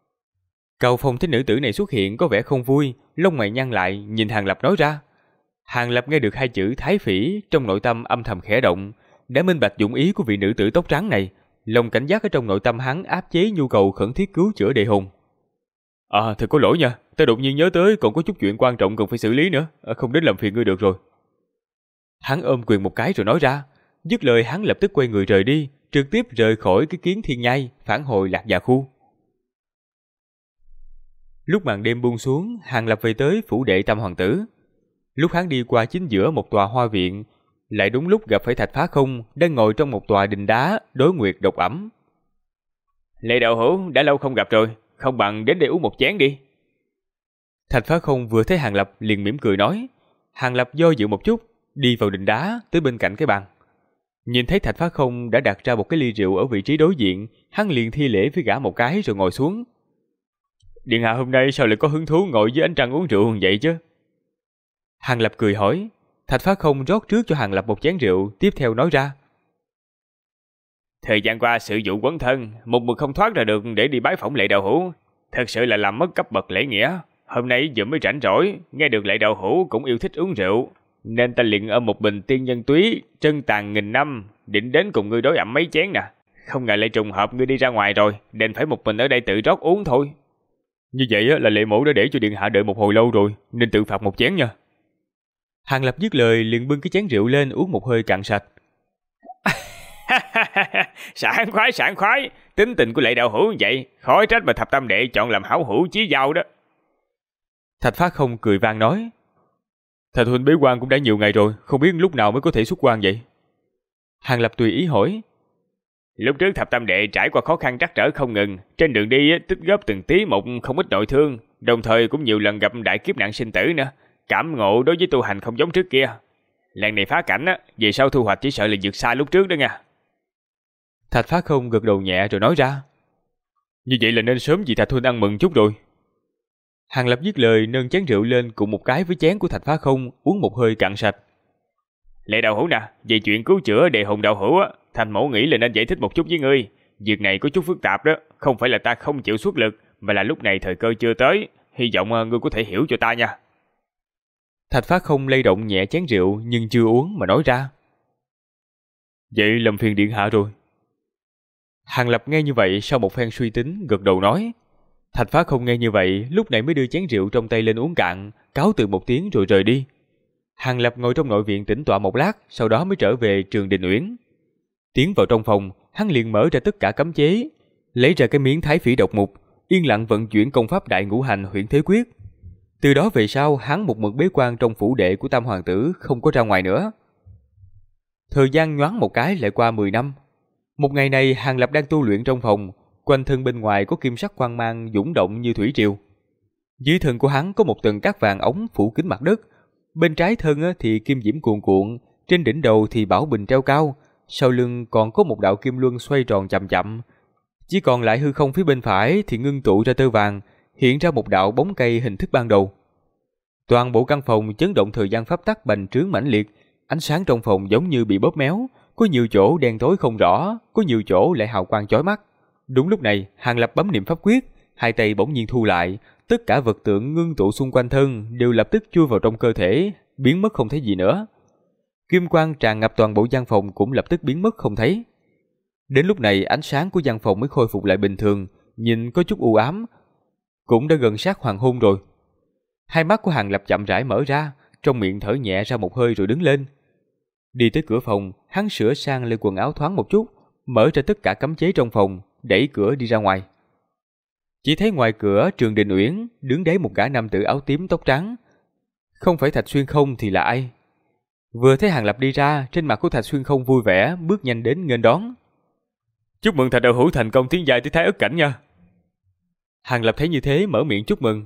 Cao Phong thấy nữ tử này xuất hiện có vẻ không vui, lông mày nhăn lại, nhìn Hàng Lập nói ra. Hàng Lập nghe được hai chữ thái phỉ, trong nội tâm âm thầm khẽ động, đã minh bạch dụng ý của vị nữ tử tóc trắng này. Lòng cảnh giác ở trong nội tâm hắn áp chế nhu cầu khẩn thiết cứu chữa đệ hồn. Thật có lỗi nha, ta đột nhiên nhớ tới còn có chút chuyện quan trọng cần phải xử lý nữa, không đến làm phiền ngươi được rồi. Hắn ôm quyền một cái rồi nói ra, dứt lời hắn lập tức quay người rời đi, trực tiếp rời khỏi cái Kiến Thiên Nhai, phản hồi Lạc Già khu. Lúc màn đêm buông xuống, Hàng Lập về tới phủ đệ Tam Hoàng tử. Lúc hắn đi qua chính giữa một tòa hoa viện, lại đúng lúc gặp phải Thạch Phá Không đang ngồi trong một tòa đình đá đối nguyệt độc ẩm. Lệ đạo hữu, đã lâu không gặp rồi, không bằng đến đây uống một chén đi. Thạch Phá Không vừa thấy Hàng Lập liền mỉm cười nói. Hàng Lập do dự một chút, đi vào đình đá tới bên cạnh cái bàn. Nhìn thấy Thạch Phá Không đã đặt ra một cái ly rượu ở vị trí đối diện, hắn liền thi lễ với gã một cái rồi ngồi xuống. Điện hạ hôm nay sao lại có hứng thú ngồi với ánh trăng uống rượu vậy chứ? Hàng Lập cười hỏi. Thạch Phá Không rót trước cho Hàng Lập một chén rượu, tiếp theo nói ra. Thời gian qua sự vụ quấn thân, một mực không thoát ra được để đi bái phỏng Lệ đạo hữu, thật sự là làm mất cấp bậc lễ nghĩa. Hôm nay vừa mới rảnh rỗi, nghe được Lệ Đạo Hữu cũng yêu thích uống rượu, nên ta liền ôm một bình tiên nhân túy, trân tàn nghìn năm, định đến cùng ngươi đối ẩm mấy chén nè. Không ngờ lại trùng hợp ngươi đi ra ngoài rồi, đành phải một mình ở đây tự rót uống thôi. Như vậy là Lệ mẫu đã để cho điện hạ đợi một hồi lâu rồi, nên tự phạt một chén nha. Hàng Lập dứt lời liền bưng cái chén rượu lên uống một hơi cạn sạch. Sảng khoái, tính tình của Lệ Đạo Hữu vậy, khó trách mà Thập Tam Đệ chọn làm hảo hữu chí giao đó. Thạch Phá Không cười vang nói, Thạch huynh bế quan cũng đã nhiều ngày rồi, không biết lúc nào mới có thể xuất quan vậy? Hàng Lập tùy ý hỏi, lúc trước Thập Tam Đệ trải qua khó khăn trắc trở không ngừng, trên đường đi tích góp từng tí một không ít nội thương, đồng thời cũng nhiều lần gặp đại kiếp nạn sinh tử nữa, cảm ngộ đối với tu hành không giống trước kia. Lần này phá cảnh về sau thu hoạch chỉ sợ là vượt xa lúc trước đó nha. Thạch Phá Không gật đầu nhẹ rồi nói ra, như vậy là nên sớm vì Thạch huynh ăn mừng chút rồi. Hàng Lập dứt lời nâng chén rượu lên cùng một cái với chén của Thạch Phá Không uống một hơi cạn sạch. Lệ Đạo Hữu nè, về chuyện cứu chữa Đề Hùng Đạo Hữu Thành mẫu nghĩ là nên giải thích một chút với ngươi. Việc này có chút phức tạp đó, không phải là ta không chịu xuất lực, mà là lúc này thời cơ chưa tới, hy vọng ngươi có thể hiểu cho ta nha. Thạch Phá Không lay động nhẹ chén rượu nhưng chưa uống mà nói ra, vậy làm phiền điện hạ rồi. Hàng Lập nghe như vậy sau một phen suy tính gật đầu nói. Thạch Phá Không nghe như vậy lúc này mới đưa chén rượu trong tay lên uống cạn, cáo từ một tiếng rồi rời đi. Hàng Lập ngồi trong nội viện tĩnh tọa một lát, sau đó mới trở về Trường Đình Uyển. Tiến vào trong phòng, hắn liền mở ra tất cả cấm chế, lấy ra cái miếng Thái Phỉ độc mục, yên lặng vận chuyển công pháp Đại Ngũ Hành Huyễn Thế Quyết. Từ đó về sau, hắn một mực bế quan trong phủ đệ của Tam hoàng tử, không có ra ngoài nữa. Thời gian nhoáng một cái lại qua 10 năm. Một ngày này, Hàng Lập đang tu luyện trong phòng, quanh thân bên ngoài có kim sắc quang mang dũng động như thủy triều. Dưới thân của hắn có một tầng cát vàng ống phủ kín mặt đất, bên trái thân thì kim diễm cuồn cuộn, trên đỉnh đầu thì bảo bình treo cao, sau lưng còn có một đạo kim luân xoay tròn chậm chậm. Chỉ còn lại hư không phía bên phải thì ngưng tụ ra tơ vàng, hiện ra một đạo bóng cây hình thức ban đầu. Toàn bộ căn phòng chấn động thời gian pháp tắc bành trướng mãnh liệt, ánh sáng trong phòng giống như bị bóp méo, có nhiều chỗ đen tối không rõ, có nhiều chỗ lại hào quang chói mắt. Đúng lúc này, Hàng Lập bấm niệm pháp quyết, hai tay bỗng nhiên thu lại, tất cả vật tượng ngưng tụ xung quanh thân đều lập tức chui vào trong cơ thể, biến mất không thấy gì nữa. Kim quang tràn ngập toàn bộ gian phòng cũng lập tức biến mất không thấy. Đến lúc này ánh sáng của gian phòng mới khôi phục lại bình thường, nhìn có chút u ám, cũng đã gần sát hoàng hôn rồi. Hai mắt của Hàng Lập chậm rãi mở ra, trong miệng thở nhẹ ra một hơi rồi đứng lên. Đi tới cửa phòng, hắn sửa sang lại quần áo thoáng một chút, mở ra tất cả cấm chế trong phòng, đẩy cửa đi ra ngoài. Chỉ thấy ngoài cửa Trường Đình Uyển đứng đấy một gã nam tử áo tím tóc trắng. Không phải Thạch Xuyên Không thì là ai? Vừa thấy Hàng Lập đi ra, trên mặt của Thạch Xuyên Không vui vẻ, bước nhanh đến nghênh đón. Chúc mừng Thạch đạo hữu thành công tiến giai tới Thái Ức cảnh nha. Hàng Lập thấy như thế mở miệng chúc mừng.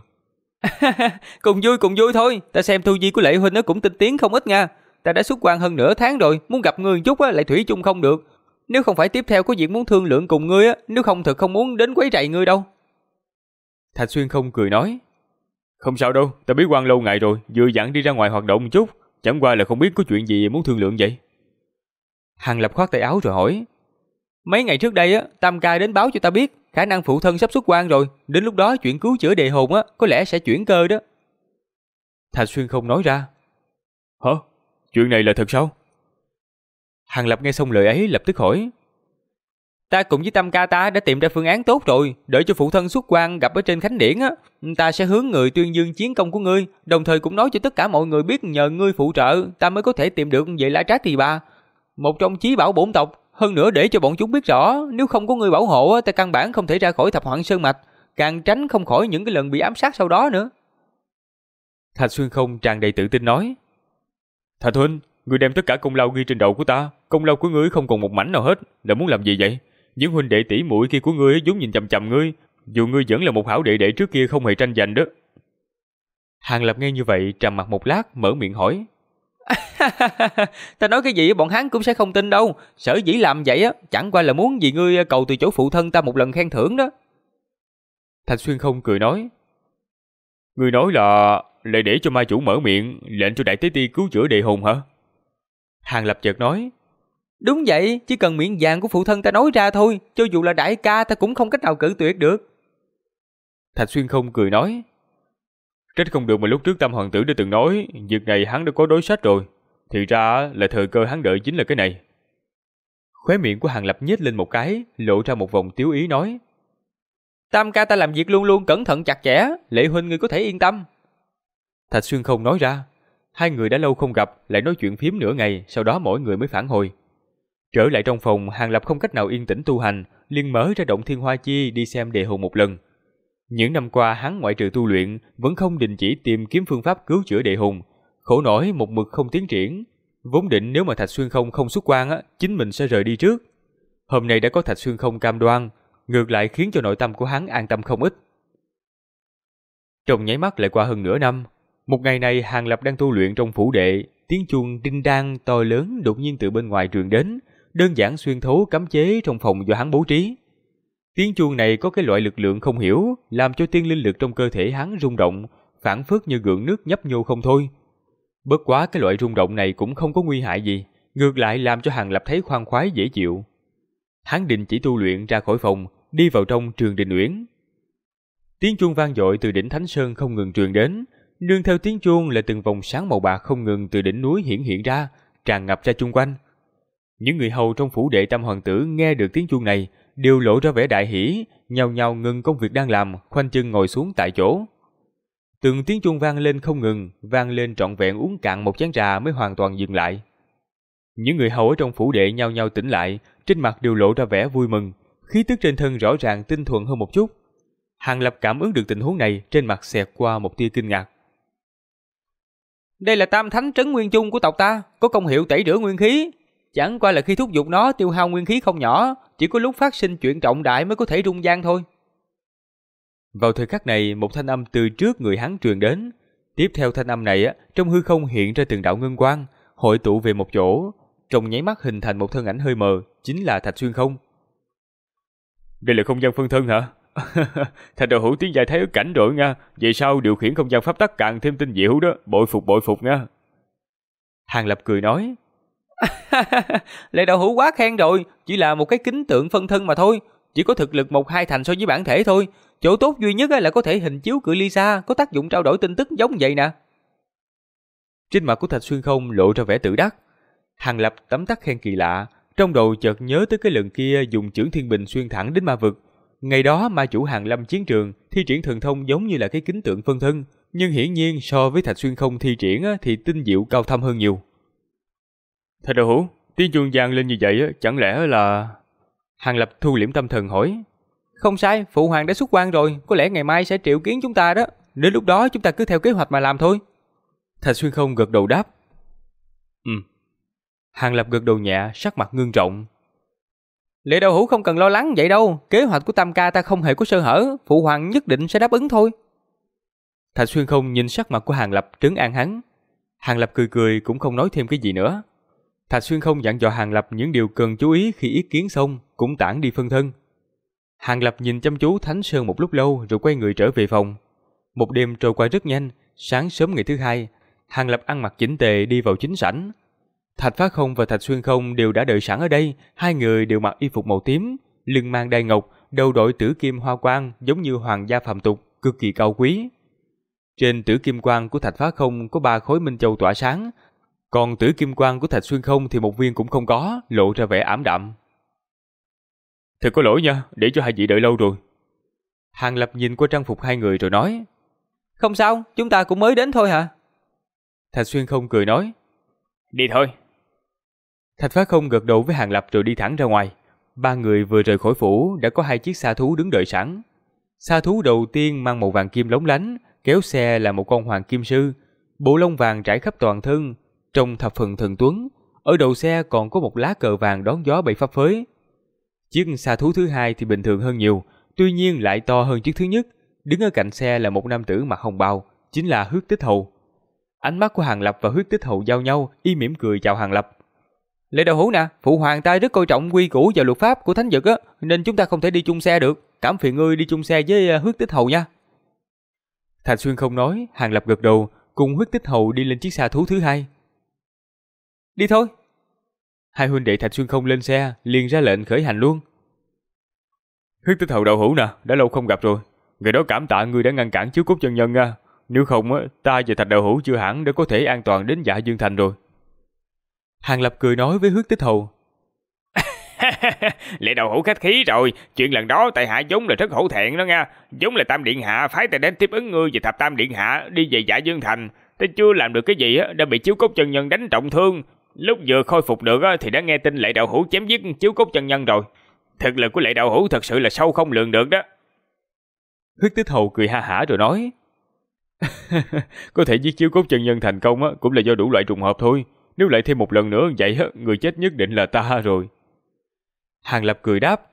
Cùng vui thôi, ta xem tu vi của Lệ huynh nó cũng tinh tiến không ít nha. Ta đã xuất quan hơn nửa tháng rồi, muốn gặp ngươi chút lại thủy chung không được. Nếu không phải tiếp theo có việc muốn thương lượng cùng ngươi nếu không thật không muốn đến quấy rầy ngươi đâu. Thạch Xuyên Không cười nói, không sao đâu, ta bế quan lâu ngày rồi, vừa dặn đi ra ngoài hoạt động một chút, chẳng qua là không biết có chuyện gì muốn thương lượng vậy. Hàng Lập khoát tay áo rồi hỏi, mấy ngày trước đây Tam ca đến báo cho ta biết, khả năng phụ thân sắp xuất quan rồi, đến lúc đó chuyện cứu chữa Đề Hồn có lẽ sẽ chuyển cơ đó. Thạch Xuyên Không nói ra, hả? Chuyện này là thật sao? Hàng Lập nghe xong lời ấy lập tức hỏi, ta cùng với Tam ca ta đã tìm ra phương án tốt rồi, đợi cho phụ thân xuất quan gặp ở trên khánh điển ta sẽ hướng người tuyên dương chiến công của ngươi, đồng thời cũng nói cho tất cả mọi người biết nhờ ngươi phụ trợ, ta mới có thể tìm được về La Trá Tỳ Bà, một trong chí bảo bổn tộc. Hơn nữa để cho bọn chúng biết rõ, nếu không có ngươi bảo hộ, ta căn bản không thể ra khỏi Thập Hoạn Sơn Mạch, càng tránh không khỏi những cái lần bị ám sát sau đó nữa. Thạch Xuyên Không tràn đầy tự tin nói, Thạch huynh, ngươi đem tất cả công lao ghi trên đầu của ta, công lao của ngươi không còn một mảnh nào hết, là muốn làm gì vậy? Những huynh đệ tỷ muội kia của ngươi vốn nhìn chằm chằm ngươi, dù ngươi vẫn là một hảo đệ đệ trước kia không hề tranh giành đó. Hàng Lập nghe như vậy trầm mặt một lát, mở miệng hỏi, ta nói cái gì bọn hắn cũng sẽ không tin đâu, sở dĩ làm vậy chẳng qua là muốn vì ngươi cầu từ chỗ phụ thân ta một lần khen thưởng đó. Thạch Xuyên Không cười nói, ngươi nói là lại để cho ma chủ mở miệng lệnh cho Đại Tế Ti cứu chữa Đề Hồn hả? Hàng Lập chợt nói, đúng vậy, chỉ cần miệng vàng của phụ thân ta nói ra thôi, cho dù là đại ca ta cũng không cách nào cự tuyệt được. Thạch Xuyên Không cười nói, Trách không được mà lúc trước Tam hoàng tử đã từng nói, việc này hắn đã có đối sách rồi. Thì ra là thời cơ hắn đợi chính là cái này. Khóe miệng của Hàng Lập nhếch lên một cái, lộ ra một vòng tiếu ý nói: Tam ca ta làm việc luôn luôn cẩn thận chặt chẽ, Lệ huynh ngươi có thể yên tâm. Thạch Xuyên không nói ra. Hai người đã lâu không gặp, lại nói chuyện phím nửa ngày, sau đó mỗi người mới phản hồi. Trở lại trong phòng, Hàng Lập không cách nào yên tĩnh tu hành, liền mở ra động Thiên Hoa Chi đi xem đề hồn một lần. Những năm qua hắn ngoại trừ tu luyện, vẫn không đình chỉ tìm kiếm phương pháp cứu chữa đệ hồn, khổ nổi một mực không tiến triển. Vốn định nếu mà Thạch Xuyên không xuất quan á, chính mình sẽ rời đi trước. Hôm nay đã có Thạch Xuyên không cam đoan, ngược lại khiến cho nội tâm của hắn an tâm không ít. Trong nháy mắt lại qua hơn nửa năm, một ngày này Hàng Lập đang tu luyện trong phủ đệ, tiếng chuông đinh đan to lớn đột nhiên từ bên ngoài truyền đến, đơn giản xuyên thấu cấm chế trong phòng do hắn bố trí. Tiếng chuông này có cái loại lực lượng không hiểu, làm cho tiên linh lực trong cơ thể hắn rung động, phảng phất như gợn nước nhấp nhô không thôi. Bất quá cái loại rung động này cũng không có nguy hại gì, ngược lại làm cho Hàng Lập thấy khoan khoái dễ chịu. Hắn định chỉ tu luyện ra khỏi phòng, đi vào trong Trường Đình Uyển. Tiếng chuông vang dội từ đỉnh Thánh Sơn không ngừng truyền đến, nương theo tiếng chuông là từng vòng sáng màu bạc không ngừng từ đỉnh núi hiện ra, tràn ngập ra chung quanh. Những người hầu trong phủ đệ Tam hoàng tử nghe được tiếng chuông này, đều lộ ra vẻ đại hỉ, nhao nhao ngừng công việc đang làm, khoanh chân ngồi xuống tại chỗ. Từng tiếng chuông vang lên không ngừng, vang lên trọn vẹn uống cạn một chén trà mới hoàn toàn dừng lại. Những người hầu ở trong phủ đệ nhao nhao tỉnh lại, trên mặt đều lộ ra vẻ vui mừng, khí tức trên thân rõ ràng tinh thuần hơn một chút. Hàng Lập cảm ứng được tình huống này, trên mặt xẹt qua một tia kinh ngạc. Đây là Tam Thánh Trấn Nguyên Chung của tộc ta, có công hiệu tẩy rửa nguyên khí. Chẳng qua là khi thúc giục nó tiêu hao nguyên khí không nhỏ, chỉ có lúc phát sinh chuyện trọng đại mới có thể rung gian thôi. Vào thời khắc này, một thanh âm từ trước người hắn truyền đến. Tiếp theo thanh âm này, trong hư không hiện ra từng đạo ngân quang, hội tụ về một chỗ, trong nháy mắt hình thành một thân ảnh hơi mờ, chính là Thạch Xuyên không. Đây là không gian phân thân hả? Thạch đạo hữu tiến giai thái ức cảnh rồi nha, vậy sao điều khiển không gian pháp tắc càng thêm tinh diệu đó, bội phục nha. Hàng Lập cười nói. Lệ đạo hữu quá khen rồi, chỉ là một cái kính tượng phân thân mà thôi, chỉ có thực lực 1-2 thành so với bản thể thôi. Chỗ tốt duy nhất là có thể hình chiếu cự ly xa, có tác dụng trao đổi tin tức giống vậy nè. Trên mặt của Thạch Xuyên không lộ ra vẻ tự đắc. Hàng Lập tấm tắc khen kỳ lạ, trong đầu chợt nhớ tới cái lần kia dùng chưởng thiên bình xuyên thẳng đến ma vực. Ngày đó ma chủ Hàng Lâm chiến trường thi triển thần thông giống như là cái kính tượng phân thân, nhưng hiển nhiên so với Thạch Xuyên không thi triển thì tinh diệu cao thâm hơn nhiều. Thạch đạo hữu, tiếng chuông vang lên như vậy chẳng lẽ là... Hàng Lập thu liễm tâm thần hỏi. Không sai, phụ hoàng đã xuất quan rồi, có lẽ ngày mai sẽ triệu kiến chúng ta đó. Đến lúc đó chúng ta cứ theo kế hoạch mà làm thôi. Thạch Xuyên không gật đầu đáp. Hàng Lập gật đầu nhẹ, sắc mặt ngưng trọng. Lệ đạo hữu không cần lo lắng vậy đâu, kế hoạch của Tam ca ta không hề có sơ hở, phụ hoàng nhất định sẽ đáp ứng thôi. Thạch Xuyên không nhìn sắc mặt của Hàng Lập trấn an hắn. Hàng Lập cười cười cũng không nói thêm cái gì nữa. Thạch Xuyên không dặn dò Hàng Lập những điều cần chú ý khi yết kiến xong, cũng tản đi phân thân. Hàng Lập nhìn chăm chú Thánh Sơn một lúc lâu rồi quay người trở về phòng. Một đêm trôi qua rất nhanh, sáng sớm ngày thứ hai, Hàng Lập ăn mặc chỉnh tề đi vào chính sảnh. Thạch Phá Không và Thạch Xuyên không đều đã đợi sẵn ở đây, hai người đều mặc y phục màu tím, lưng mang đai ngọc, đầu đội tử kim hoa quan giống như hoàng gia phàm tục, cực kỳ cao quý. Trên tử kim quan của Thạch Phá Không có 3 khối minh châu tỏa sáng, còn tử kim quan của Thạch Xuyên không thì một viên cũng không có, lộ ra vẻ ảm đạm. Thật có lỗi nha, để cho hai vị đợi lâu rồi. Hàng Lập nhìn qua trang phục hai người rồi nói. Không sao, chúng ta cũng mới đến thôi hả? Thạch Xuyên không cười nói. Đi thôi. Thạch Phá Không gật đầu với Hàng Lập rồi đi thẳng ra ngoài. Ba người vừa rời khỏi phủ đã có 2 chiếc xa thú đứng đợi sẵn. Xa thú đầu tiên mang màu vàng kim lóng lánh, kéo xe là một con hoàng kim sư, bộ lông vàng trải khắp toàn thân, trông thập phần thần tuấn. Ở đầu xe còn có một lá cờ vàng đón gió bay phấp phới. Chiếc xa thú thứ hai thì bình thường hơn nhiều, tuy nhiên lại to hơn chiếc thứ nhất. Đứng ở cạnh xe là một nam tử mặc hồng bào, chính là Huyết Tích Hầu. Ánh mắt của Hàng Lập và Huyết Tích Hầu giao nhau, y mỉm cười chào Hàng Lập. Lệ đạo hữu nè, phụ hoàng ta rất coi trọng quy củ và luật pháp của thánh vực á, nên chúng ta không thể đi chung xe được. Cảm phiền ngươi đi chung xe với Huyết Tích Hầu nha. Thạch Xuyên không nói, Hàng Lập gật đầu, cùng Huyết Tích Hầu đi lên chiếc xa thú thứ hai. Đi thôi. Hai huynh đệ Thạch Xuyên không lên xe, liền ra lệnh khởi hành luôn. Huyết Tích Hầu đạo hữu nè, đã lâu không gặp rồi. Ngày đó cảm tạ ngươi đã ngăn cản chiếu cốt chân nhân nha. nếu không ta và Thạch Đạo Hữu chưa hẳn đã có thể an toàn đến Dạ Dương Thành rồi. Hàng Lập cười nói với Huyết Tích Hầu. Lệ Đạo Hữu khách khí rồi, chuyện lần đó tại hạ vốn là rất hổ thẹn đó nha. Vốn là Tam Điện Hạ phái ta đến tiếp ứng ngươi và Thập Tam Điện Hạ đi về Dạ Dương Thành. Ta chưa làm được cái gì đã bị Chiếu Cốt Chân Nhân đánh trọng thương. Lúc vừa khôi phục được thì đã nghe tin Lệ Đạo Hữu chém giết Chiếu Cốt Chân Nhân rồi. Thực lực của Lệ Đạo Hữu thật sự là sâu không lường được đó. Huyết Tích Hầu cười ha hả rồi nói. Có thể giết Chiếu Cốt Chân Nhân thành công cũng là do đủ loại trùng hợp thôi. Nếu lại thêm một lần nữa vậy người chết nhất định là ta rồi. Hàng Lập cười đáp.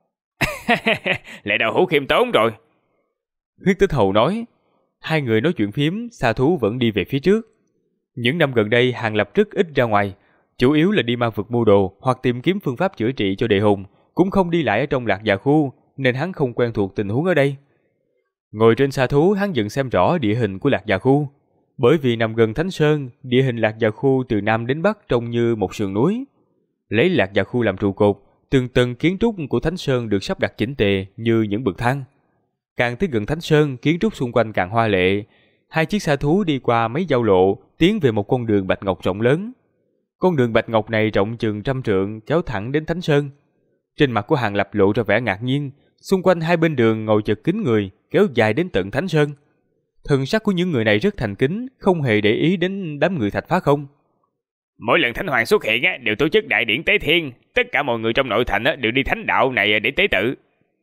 Lệ Đạo Hữu khiêm tốn rồi. Huyết Tích Hầu nói. Hai người nói chuyện phiếm, Sa Thú vẫn đi về phía trước. Những năm gần đây Hàng Lập rất ít ra ngoài, chủ yếu là đi ma vực mua đồ hoặc tìm kiếm phương pháp chữa trị cho đệ hùng, cũng không đi lại ở trong Lạc Già khu, nên hắn không quen thuộc tình huống ở đây. Ngồi trên Sa Thú, hắn dần xem rõ địa hình của Lạc Già khu. Bởi vì nằm gần Thánh Sơn, địa hình Lạc Già khu từ nam đến bắc trông như một sườn núi. Lấy Lạc Già khu làm trụ cột, từng tầng kiến trúc của Thánh Sơn được sắp đặt chỉnh tề như những bậc thang. Càng tới gần Thánh Sơn, kiến trúc xung quanh càng hoa lệ. Hai chiếc Sa Thú đi qua mấy giao lộ, tiến về một con đường bạch ngọc rộng lớn. Con đường bạch ngọc này rộng chừng 100 trượng, kéo thẳng đến Thánh Sơn. Trên mặt của Hàng Lập lộ ra vẻ ngạc nhiên, xung quanh hai bên đường ngồi chật kín người, kéo dài đến tận Thánh Sơn. Thần sắc của những người này rất thành kính, không hề để ý đến đám người Thạch Phá Không. Mỗi lần Thánh Hoàng xuất hiện đều tổ chức đại điển tế thiên, tất cả mọi người trong nội thành đều đi thánh đạo này để tế tự.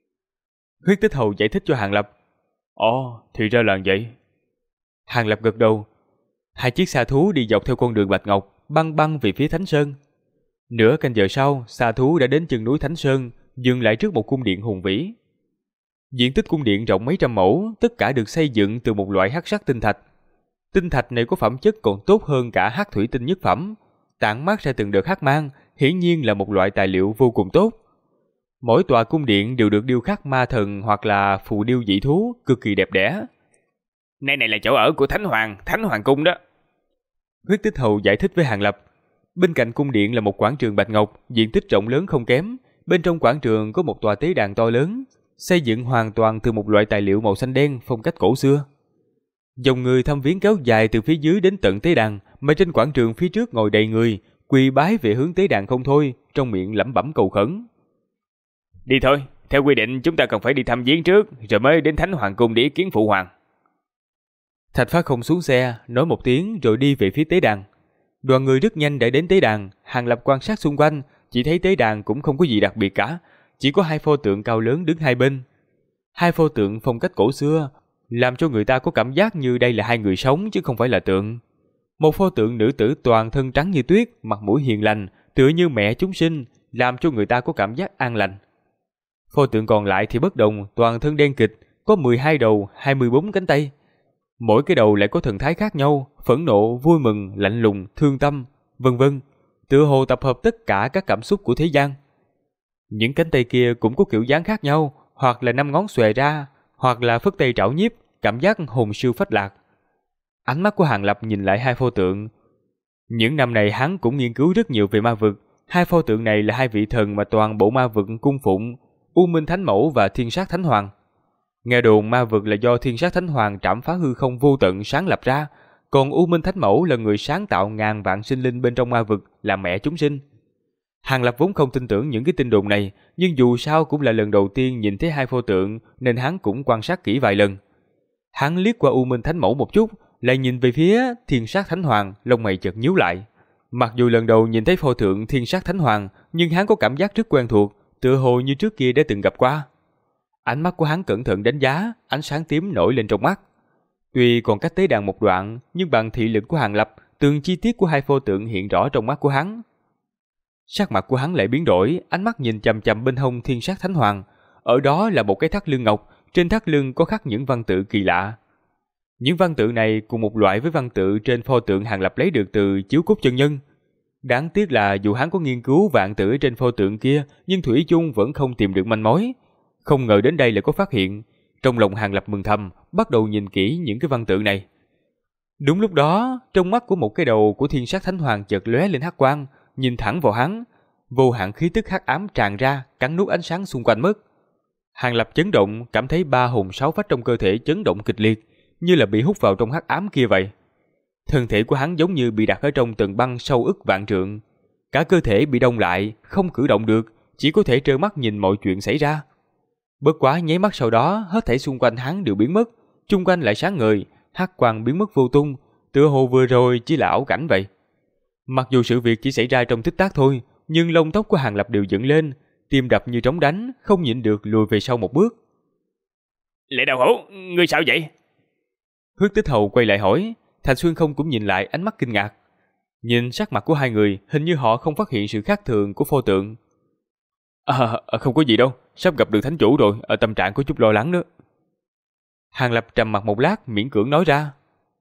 Huyết Tích Hầu giải thích cho Hàng Lập. Ồ, thì ra là vậy. Hàng Lập gật đầu. Hai chiếc Sa Thú đi dọc theo con đường bạch ngọc, băng băng về phía Thánh Sơn. Nửa canh giờ sau, Sa Thú đã đến chân núi Thánh Sơn, dừng lại trước một cung điện hùng vĩ. Diện tích cung điện rộng mấy trăm mẫu, tất cả được xây dựng từ một loại hắc sắc tinh thạch. Tinh thạch này có phẩm chất còn tốt hơn cả hắc thủy tinh nhất phẩm, tản mát ra từng đợt hắc mang, hiển nhiên là một loại tài liệu vô cùng tốt. Mỗi tòa cung điện đều được điêu khắc ma thần hoặc là phù điêu dị thú, cực kỳ đẹp đẽ. Nơi này là chỗ ở của Thánh Hoàng cung đó. Huyết Tích Hầu giải thích với Hàng Lập. Bên cạnh cung điện là một quảng trường bạch ngọc, diện tích rộng lớn không kém. Bên trong quảng trường có một tòa tế đàn to lớn, xây dựng hoàn toàn từ một loại tài liệu màu xanh đen phong cách cổ xưa. Dòng người thăm viếng kéo dài từ phía dưới đến tận tế đàn, mà trên quảng trường phía trước ngồi đầy người, quỳ bái về hướng tế đàn không thôi, trong miệng lẩm bẩm cầu khẩn. Đi thôi, theo quy định chúng ta cần phải đi thăm viếng trước, rồi mới đến Thánh Hoàng cung để ý kiến phụ hoàng. Thạch Phá Không xuống xe, nói một tiếng rồi đi về phía tế đàn. Đoàn người rất nhanh đã đến tế đàn. Hàng Lập quan sát xung quanh, chỉ thấy tế đàn cũng không có gì đặc biệt cả, chỉ có hai pho tượng cao lớn đứng hai bên. Hai pho tượng phong cách cổ xưa, làm cho người ta có cảm giác như đây là hai người sống chứ không phải là tượng. Một pho tượng nữ tử toàn thân trắng như tuyết, mặt mũi hiền lành, tựa như mẹ chúng sinh, làm cho người ta có cảm giác an lành. Pho tượng còn lại thì bất đồng, toàn thân đen kịt, có 12 đầu, 24 cánh tay. Mỗi cái đầu lại có thần thái khác nhau, phẫn nộ, vui mừng, lạnh lùng, thương tâm, vân vân, tựa hồ tập hợp tất cả các cảm xúc của thế gian. Những cánh tay kia cũng có kiểu dáng khác nhau, hoặc là 5 ngón xòe ra, hoặc là phất tay trảo nhiếp, cảm giác hồn siêu phách lạc. Ánh mắt của Hàng Lập nhìn lại hai pho tượng. Những năm này hắn cũng nghiên cứu rất nhiều về ma vực. Hai pho tượng này là hai vị thần mà toàn bộ ma vực cung phụng, U Minh Thánh Mẫu và Thiên Sát Thánh Hoàng. Nghe đồn ma vực là do Thiên Sát Thánh Hoàng trảm phá hư không vô tận sáng lập ra, còn U Minh Thánh Mẫu là người sáng tạo ngàn vạn sinh linh bên trong ma vực, là mẹ chúng sinh. Hàng Lập vốn không tin tưởng những cái tin đồn này, nhưng dù sao cũng là lần đầu tiên nhìn thấy hai pho tượng, nên hắn cũng quan sát kỹ vài lần. Hắn liếc qua U Minh Thánh Mẫu một chút, lại nhìn về phía Thiên Sát Thánh Hoàng, lông mày chợt nhíu lại. Mặc dù lần đầu nhìn thấy pho tượng Thiên Sát Thánh Hoàng, nhưng hắn có cảm giác rất quen thuộc, tựa hồ như trước kia đã từng gặp qua. Ánh mắt của hắn cẩn thận đánh giá, ánh sáng tím nổi lên trong mắt. Tuy còn cách tế đàn một đoạn, nhưng bằng thị lực của Hàng Lập, từng chi tiết của hai pho tượng hiện rõ trong mắt của hắn. Sắc mặt của hắn lại biến đổi, ánh mắt nhìn chằm chằm bên hông Thiên Sát Thánh Hoàng. Ở đó là một cái thắt lưng ngọc, trên thắt lưng có khắc những văn tự kỳ lạ. Những văn tự này cùng một loại với văn tự trên pho tượng Hàng Lập lấy được từ Chiếu Cốt Chân Nhân. Đáng tiếc là dù hắn có nghiên cứu vạn tự trên pho tượng kia, nhưng thủy chung vẫn không tìm được manh mối. Không ngờ đến đây lại có phát hiện. Trong lòng Hàng Lập mừng thầm, bắt đầu nhìn kỹ những cái văn tự này. Đúng lúc đó, trong mắt của một cái đầu của Thiên Sát Thánh Hoàng chợt lóe lên hắc quang, nhìn thẳng vào hắn, vô hạn khí tức hắc ám tràn ra, cắn nuốt ánh sáng xung quanh mất. Hàng Lập chấn động, cảm thấy ba hồn sáu phách trong cơ thể chấn động kịch liệt, như là bị hút vào trong hắc ám kia vậy. Thân thể của hắn giống như bị đặt ở trong tầng băng sâu ức vạn trượng. Cả cơ thể bị đông lại, không cử động được, chỉ có thể trơ mắt nhìn mọi chuyện xảy ra. Bất quá nháy mắt sau đó, hết thảy xung quanh hắn đều biến mất, chung quanh lại sáng ngời, hắc quang biến mất vô tung, tựa hồ vừa rồi chỉ là ảo cảnh vậy. Mặc dù sự việc chỉ xảy ra trong tích tắc thôi, nhưng lông tóc của Hàng Lập đều dựng lên, tim đập như trống đánh, không nhịn được lùi về sau một bước. Lệ Đạo Hữu, ngươi sao vậy? Hứa Tích Hầu quay lại hỏi, Thạch Xuyên Không cũng nhìn lại ánh mắt kinh ngạc. Nhìn sắc mặt của hai người, hình như họ không phát hiện sự khác thường của pho tượng. Không có gì đâu, sắp gặp được thánh chủ rồi, tâm trạng có chút lo lắng nữa. Hàng Lập trầm mặt một lát, miễn cưỡng nói ra.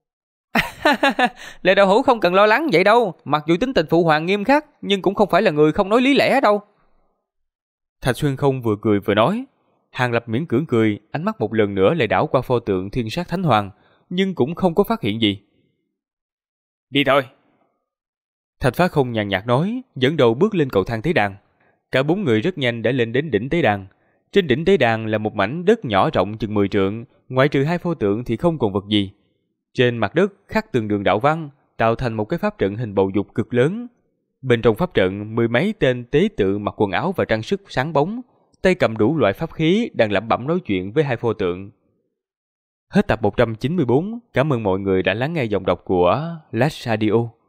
Lệ Đạo Hữu không cần lo lắng vậy đâu, mặc dù tính tình phụ hoàng nghiêm khắc, nhưng cũng không phải là người không nói lý lẽ đâu. Thạch Xuyên Không vừa cười vừa nói. Hàng Lập miễn cưỡng cười, ánh mắt một lần nữa lại đảo qua pho tượng Thiên Sát Thánh Hoàng, nhưng cũng không có phát hiện gì. Đi thôi. Thạch Phá Không nhàn nhạt nói, dẫn đầu bước lên cầu thang tế đàn. Cả bốn người rất nhanh đã lên đến đỉnh tế đàn. Trên đỉnh tế đàn là một mảnh đất nhỏ rộng chừng 10 trượng, ngoại trừ hai pho tượng thì không còn vật gì. Trên mặt đất khắc từng đường đạo văn, tạo thành một cái pháp trận hình bầu dục cực lớn. Bên trong pháp trận, 10 mấy tên tế tự mặc quần áo và trang sức sáng bóng, tay cầm đủ loại pháp khí đang lẩm bẩm nói chuyện với hai pho tượng. Hết tập 194, cảm ơn mọi người đã lắng nghe giọng đọc của Last Radio.